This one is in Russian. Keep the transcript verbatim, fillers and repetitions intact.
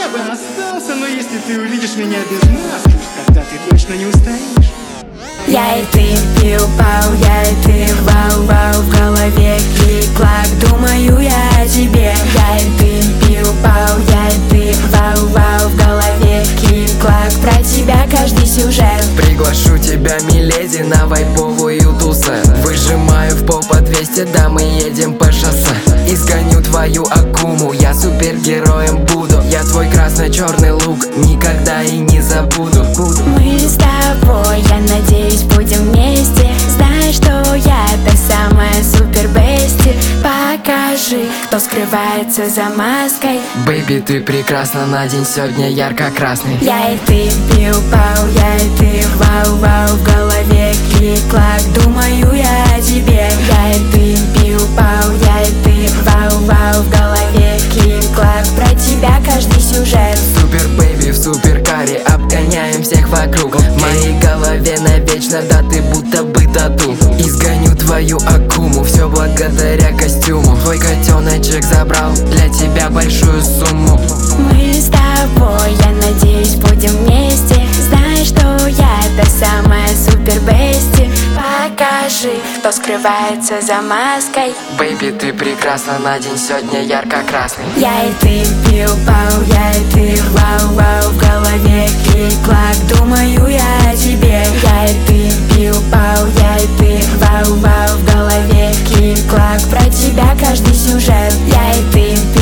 я бы остался, но если ты увидишь меня без маски, тогда ты точно не устоишь. Я и ты, пиу-пау, я и ты, вау-вау, в голове клик-клак, думаю я о тебе. Я и ты, пиу-пау, я и ты, вау-вау, в голове клик-клак, про тебя каждый сюжет. Приглашу тебя, миледи, на вайповую тусу. Выжимаю в пол по двести, да мы едем по шоссе. Изгоню твою акуму, я супергероем буду. Я твой красно-черный лук, никогда и не забуду. Мы с тобой, я надеюсь, будем вместе. Знаешь, что я та самая супер-бести. Покажи, кто скрывается за маской. Бэйби, ты прекрасна, на день сегодня ярко-красный. Я и ты, пиу-пау, я и ты, вау-вау, в голове клик-клак, думаю я о тебе. Я и ты, пиу-пау, я и ты, вау-вау, в голове клик-клак, про тебя каждый сюжет. Супер бэйби в суперкаре, обгоняем всех вокруг. В моей голове навечно, да ты будто бы тату. Изгоню твою акуму, все благодаря костюму. Твой котеночек забрал для тебя большую сумму. Мы с тобой, я надеюсь, будем вместе. Знаешь, что я та самая супер-бести. Покажи, кто скрывается за маской. Бэйби, ты прекрасна, на день сегодня ярко-красный. Я и ты, пиу-пау, я и ты, вау-вау, в голове клик-клак, думаю я о тебе. Я и ты, пиу-пау, я и ты, вау-вау, в голове клик-клак, про тебя каждый сюжет. Я и ты,